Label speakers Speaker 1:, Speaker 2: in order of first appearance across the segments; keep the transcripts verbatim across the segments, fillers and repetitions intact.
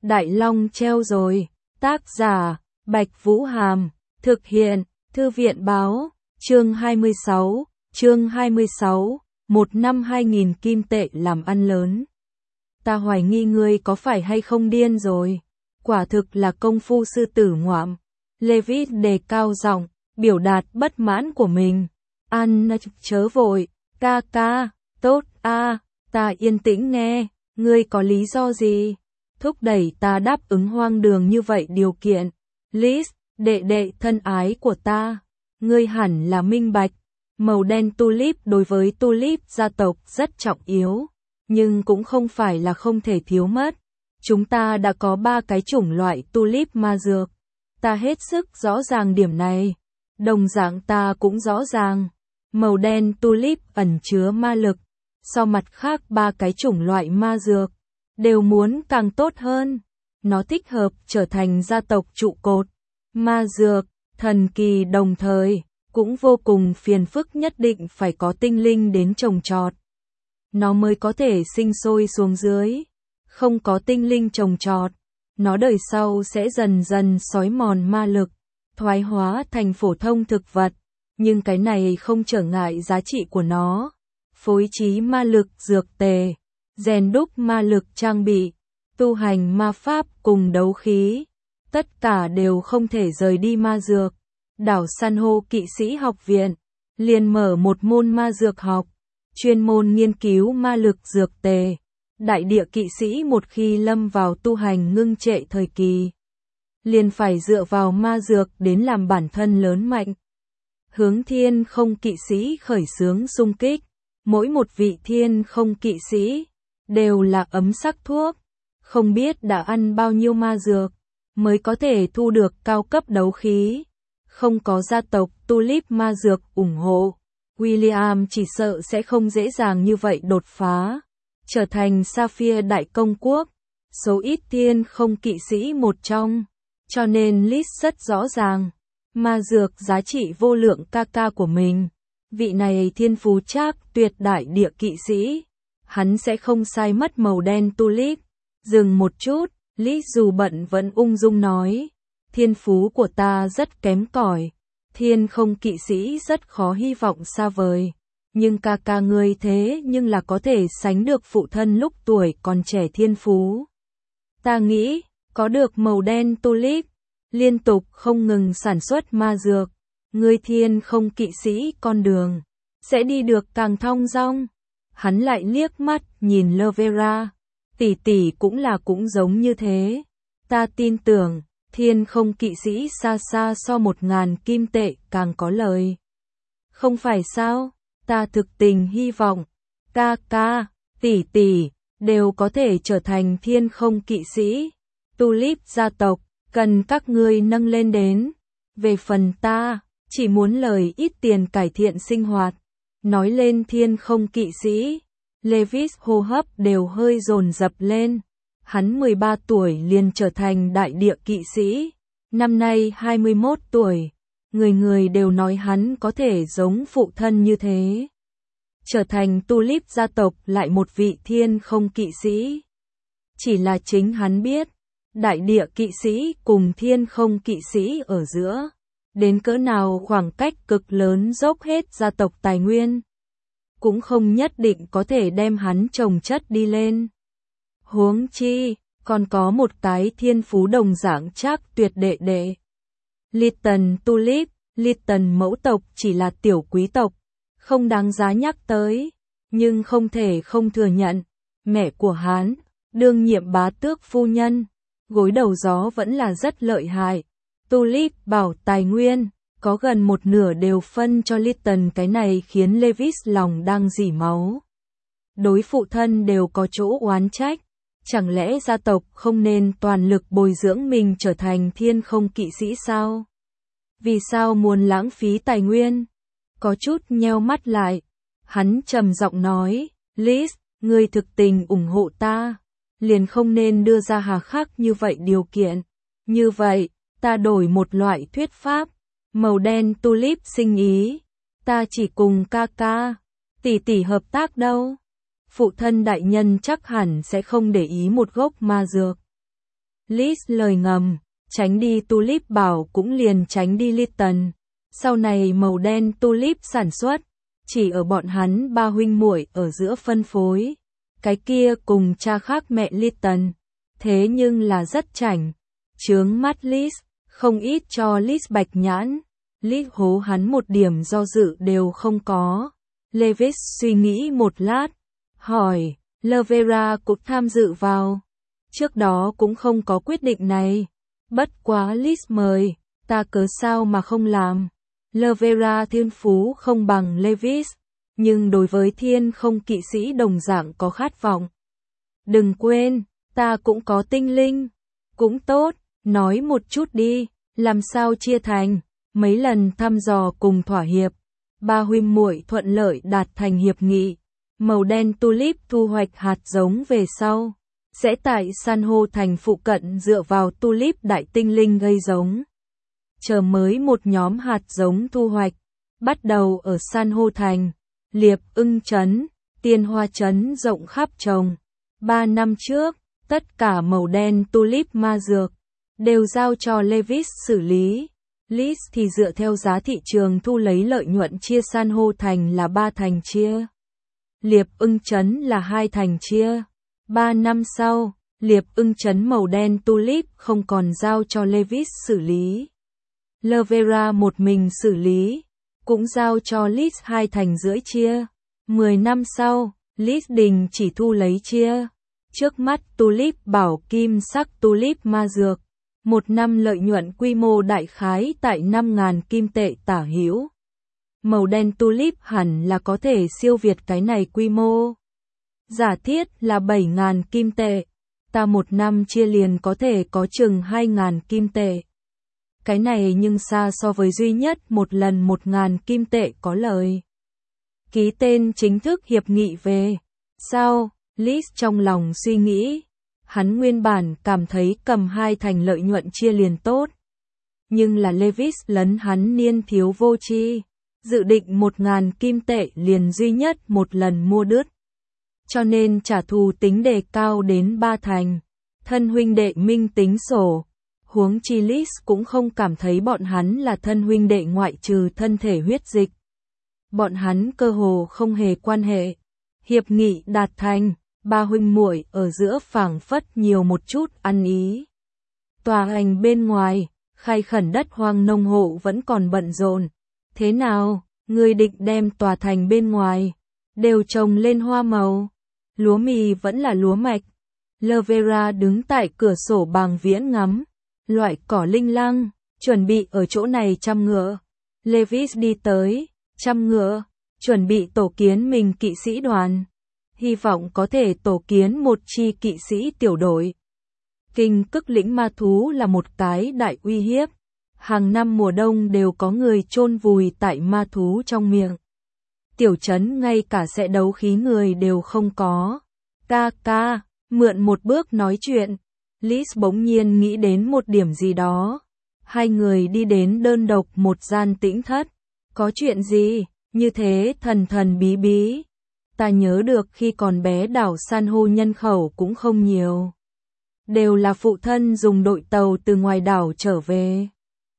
Speaker 1: Đại Long treo rồi. Tác giả, Bạch Vũ Hàm. Thực hiện, Thư viện Báo. Chương hai mươi sáu. Chương hai mươi sáu. Một năm hai nghìn kim tệ làm ăn lớn. Ta hoài nghi ngươi có phải hay không điên rồi. Quả thực là công phu sư tử ngoạm. Levis đề cao giọng, biểu đạt bất mãn của mình. An chớ vội, ca ca, tốt a, ta yên tĩnh nghe, ngươi có lý do gì? Thúc đẩy ta đáp ứng hoang đường như vậy điều kiện. Liz, đệ đệ thân ái của ta, ngươi hẳn là minh bạch. Màu đen tulip đối với tulip gia tộc rất trọng yếu, nhưng cũng không phải là không thể thiếu mất. Chúng ta đã có ba cái chủng loại tulip ma dược. Ta hết sức rõ ràng điểm này. Đồng dạng ta cũng rõ ràng. Màu đen tulip ẩn chứa ma lực. So mặt khác ba cái chủng loại ma dược, đều muốn càng tốt hơn. Nó thích hợp trở thành gia tộc trụ cột. Ma dược, thần kỳ đồng thời, cũng vô cùng phiền phức, nhất định phải có tinh linh đến trồng trọt. Nó mới có thể sinh sôi xuống dưới. Không có tinh linh trồng trọt, nó đời sau sẽ dần dần xói mòn ma lực, thoái hóa thành phổ thông thực vật. Nhưng cái này không trở ngại giá trị của nó. Phối trí ma lực dược tề, rèn đúc ma lực trang bị, tu hành ma pháp cùng đấu khí. Tất cả đều không thể rời đi ma dược. Đảo San hô kỵ sĩ học viện liền mở một môn ma dược học, chuyên môn nghiên cứu ma lực dược tề. Đại địa kỵ sĩ một khi lâm vào tu hành ngưng trệ thời kỳ, liền phải dựa vào ma dược đến làm bản thân lớn mạnh. Hướng thiên không kỵ sĩ khởi xướng xung kích, mỗi một vị thiên không kỵ sĩ đều là ấm sắc thuốc, không biết đã ăn bao nhiêu ma dược mới có thể thu được cao cấp đấu khí. Không có gia tộc tulip ma dược ủng hộ, William chỉ sợ sẽ không dễ dàng như vậy đột phá, trở thành Sapphire đại công quốc, số ít thiên không kỵ sĩ một trong. Cho nên Liz rất rõ ràng, ma dược giá trị vô lượng ca ca của mình. Vị này thiên phú trác tuyệt đại địa kỵ sĩ, hắn sẽ không sai mất màu đen tulip. Dừng một chút, Liz dù bận vẫn ung dung nói, thiên phú của ta rất kém cỏi, thiên không kỵ sĩ rất khó hy vọng xa vời. Nhưng ca ca ngươi thế nhưng là có thể sánh được phụ thân lúc tuổi còn trẻ thiên phú. Ta nghĩ, có được màu đen tulip, liên tục không ngừng sản xuất ma dược, ngươi thiên không kỵ sĩ con đường sẽ đi được càng thong dong. Hắn lại liếc mắt nhìn Lovera, tỷ tỷ cũng là cũng giống như thế. Ta tin tưởng, thiên không kỵ sĩ xa xa so một ngàn kim tệ càng có lời. Không phải sao? Ta thực tình hy vọng, ca ca, tỷ tỷ, đều có thể trở thành thiên không kỵ sĩ. Tulip gia tộc, cần các ngươi nâng lên đến. Về phần ta, chỉ muốn lời ít tiền cải thiện sinh hoạt. Nói lên thiên không kỵ sĩ, Levis hô hấp đều hơi dồn dập lên. Hắn mười ba tuổi liền trở thành đại địa kỵ sĩ, năm nay hai mươi mốt tuổi. Người người đều nói hắn có thể giống phụ thân như thế. Trở thành tulip gia tộc lại một vị thiên không kỵ sĩ. Chỉ là chính hắn biết, đại địa kỵ sĩ cùng thiên không kỵ sĩ ở giữa, đến cỡ nào khoảng cách cực lớn dốc hết gia tộc tài nguyên. Cũng không nhất định có thể đem hắn chồng chất đi lên. Huống chi, còn có một cái thiên phú đồng dạng trác tuyệt đệ đệ. Litton tulip, Litton mẫu tộc chỉ là tiểu quý tộc, không đáng giá nhắc tới, nhưng không thể không thừa nhận, mẹ của hắn, đương nhiệm bá tước phu nhân, gối đầu gió vẫn là rất lợi hại. Tulip bảo tài nguyên, có gần một nửa đều phân cho Litton, cái này khiến Levis lòng đang rỉ máu. Đối phụ thân đều có chỗ oán trách, chẳng lẽ gia tộc không nên toàn lực bồi dưỡng mình trở thành thiên không kỵ sĩ sao? Vì sao muốn lãng phí tài nguyên? Có chút nheo mắt lại, hắn trầm giọng nói, Liz, ngươi thực tình ủng hộ ta, liền không nên đưa ra hà khắc như vậy điều kiện. Như vậy, ta đổi một loại thuyết pháp, màu đen tulip sinh ý, ta chỉ cùng ca ca, tỷ tỷ hợp tác đâu. Phụ thân đại nhân chắc hẳn sẽ không để ý một gốc ma dược. Lis lời ngầm, tránh đi Tulip Bảo cũng liền tránh đi Litton. Sau này màu đen Tulip sản xuất, chỉ ở bọn hắn ba huynh muội ở giữa phân phối. Cái kia cùng cha khác mẹ Litton, thế nhưng là rất chảnh. Chướng mắt Lis, không ít cho Lis bạch nhãn. Lis hố hắn một điểm do dự đều không có. Levis suy nghĩ một lát, hỏi, Lavera cũng tham dự vào. Trước đó cũng không có quyết định này. Bất quá Lis mời, ta cớ sao mà không làm. Lavera thiên phú không bằng Levis, nhưng đối với thiên không kỵ sĩ đồng dạng có khát vọng. Đừng quên, ta cũng có tinh linh. Cũng tốt, nói một chút đi, làm sao chia thành. Mấy lần thăm dò cùng thỏa hiệp, ba huynh muội thuận lợi đạt thành hiệp nghị. Màu đen Tulip thu hoạch hạt giống về sau, sẽ tại san hô thành phụ cận dựa vào Tulip đại tinh linh gây giống. Chờ mới một nhóm hạt giống thu hoạch, bắt đầu ở san hô thành, Liệp Ưng trấn, Tiên Hoa trấn rộng khắp trồng. Ba năm trước, tất cả màu đen Tulip ma dược đều giao cho Levis xử lý. Lis thì dựa theo giá thị trường thu lấy lợi nhuận chia san hô thành là ba thành chia. Liệp Ưng trấn là hai thành chia. Ba năm sau, Liệp Ưng trấn màu đen Tulip không còn giao cho Levis xử lý. Lavera một mình xử lý, cũng giao cho Lis hai thành rưỡi chia. Mười năm sau, Lis đình chỉ thu lấy chia. Trước mắt Tulip bảo kim sắc Tulip ma dược, một năm lợi nhuận quy mô đại khái tại năm nghìn kim tệ tả hữu. Màu đen Tulip hẳn là có thể siêu việt cái này quy mô. Giả thiết là bảy nghìn kim tệ, ta một năm chia liền có thể có chừng hai nghìn kim tệ. Cái này nhưng xa so với duy nhất một lần một nghìn kim tệ có lời. Ký tên chính thức hiệp nghị về. Sao? Lis trong lòng suy nghĩ. Hắn nguyên bản cảm thấy cầm hai thành lợi nhuận chia liền tốt. Nhưng là Levis lấn hắn niên thiếu vô tri, dự định một nghìn kim tệ liền duy nhất một lần mua đứt. Cho nên trả thù tính đề cao đến ba thành. Thân huynh đệ minh tính sổ. Huống chi Lis cũng không cảm thấy bọn hắn là thân huynh đệ ngoại trừ thân thể huyết dịch. Bọn hắn cơ hồ không hề quan hệ. Hiệp nghị đạt thành, ba huynh muội ở giữa phảng phất nhiều một chút ăn ý. Tòa hành bên ngoài, khai khẩn đất hoang nông hộ vẫn còn bận rộn. Thế nào, ngươi định đem tòa thành bên ngoài đều trồng lên hoa màu? Lúa mì vẫn là lúa mạch. Lavera đứng tại cửa sổ bàng viễn ngắm, loại cỏ linh lăng, chuẩn bị ở chỗ này chăm ngựa. Levis đi tới, chăm ngựa, chuẩn bị tổ kiến mình kỵ sĩ đoàn. Hy vọng có thể tổ kiến một chi kỵ sĩ tiểu đội. Kinh Cức lĩnh ma thú là một cái đại uy hiếp. Hàng năm mùa đông đều có người chôn vùi tại ma thú trong miệng. Tiểu trấn ngay cả sẽ đấu khí người đều không có. Ca ca, mượn một bước nói chuyện. Lis bỗng nhiên nghĩ đến một điểm gì đó. Hai người đi đến đơn độc một gian tĩnh thất. Có chuyện gì, như thế thần thần bí bí. Ta nhớ được khi còn bé đảo san hô nhân khẩu cũng không nhiều. Đều là phụ thân dùng đội tàu từ ngoài đảo trở về.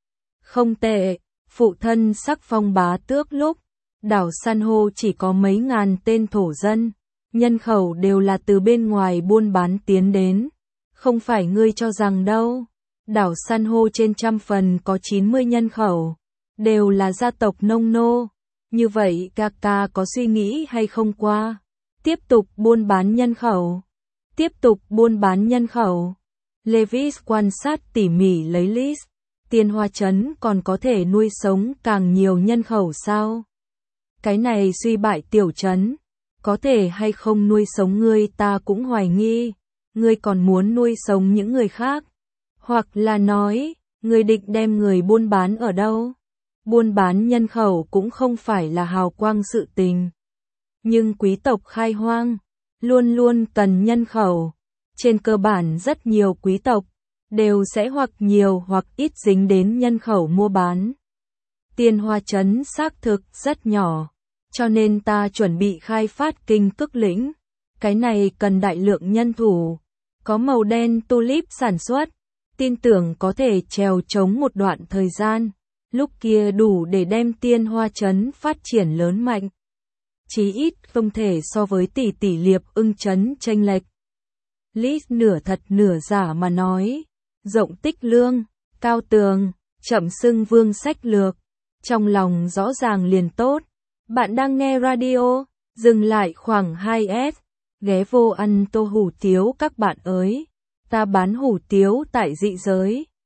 Speaker 1: Không tệ, phụ thân sắc phong bá tước lúc, đảo san hô chỉ có mấy ngàn tên thổ dân, nhân khẩu đều là từ bên ngoài buôn bán tiến đến. Không phải ngươi cho rằng đâu, đảo san hô trên trăm phần có chín mươi nhân khẩu, đều là gia tộc nông nô. Như vậy Kaka có suy nghĩ hay không qua? Tiếp tục buôn bán nhân khẩu. Tiếp tục buôn bán nhân khẩu. Levis quan sát tỉ mỉ lấy Lis. Tiên Hoa trấn còn có thể nuôi sống càng nhiều nhân khẩu sao? Cái này suy bại tiểu trấn, có thể hay không nuôi sống ngươi ta cũng hoài nghi. Ngươi còn muốn nuôi sống những người khác? Hoặc là nói, ngươi định đem người buôn bán ở đâu? Buôn bán nhân khẩu cũng không phải là hào quang sự tình. Nhưng quý tộc khai hoang, luôn luôn cần nhân khẩu. Trên cơ bản rất nhiều quý tộc, đều sẽ hoặc nhiều hoặc ít dính đến nhân khẩu mua bán. Tiên Hoa trấn xác thực rất nhỏ, cho nên ta chuẩn bị khai phát Kinh Cức lĩnh. Cái này cần đại lượng nhân thủ, có màu đen tulip sản xuất, tin tưởng có thể trèo trống một đoạn thời gian, lúc kia đủ để đem Tiên Hoa Trấn phát triển lớn mạnh. Chí ít không thể so với tỷ tỷ Liệp Ưng Trấn chênh lệch. Lý nửa thật nửa giả mà nói, rộng tích lương, cao tường, chậm xưng vương sách lược, trong lòng rõ ràng liền tốt. Bạn đang nghe radio, dừng lại khoảng hai S, ghé vô ăn tô hủ tiếu các bạn ơi, ta bán hủ tiếu tại dị giới.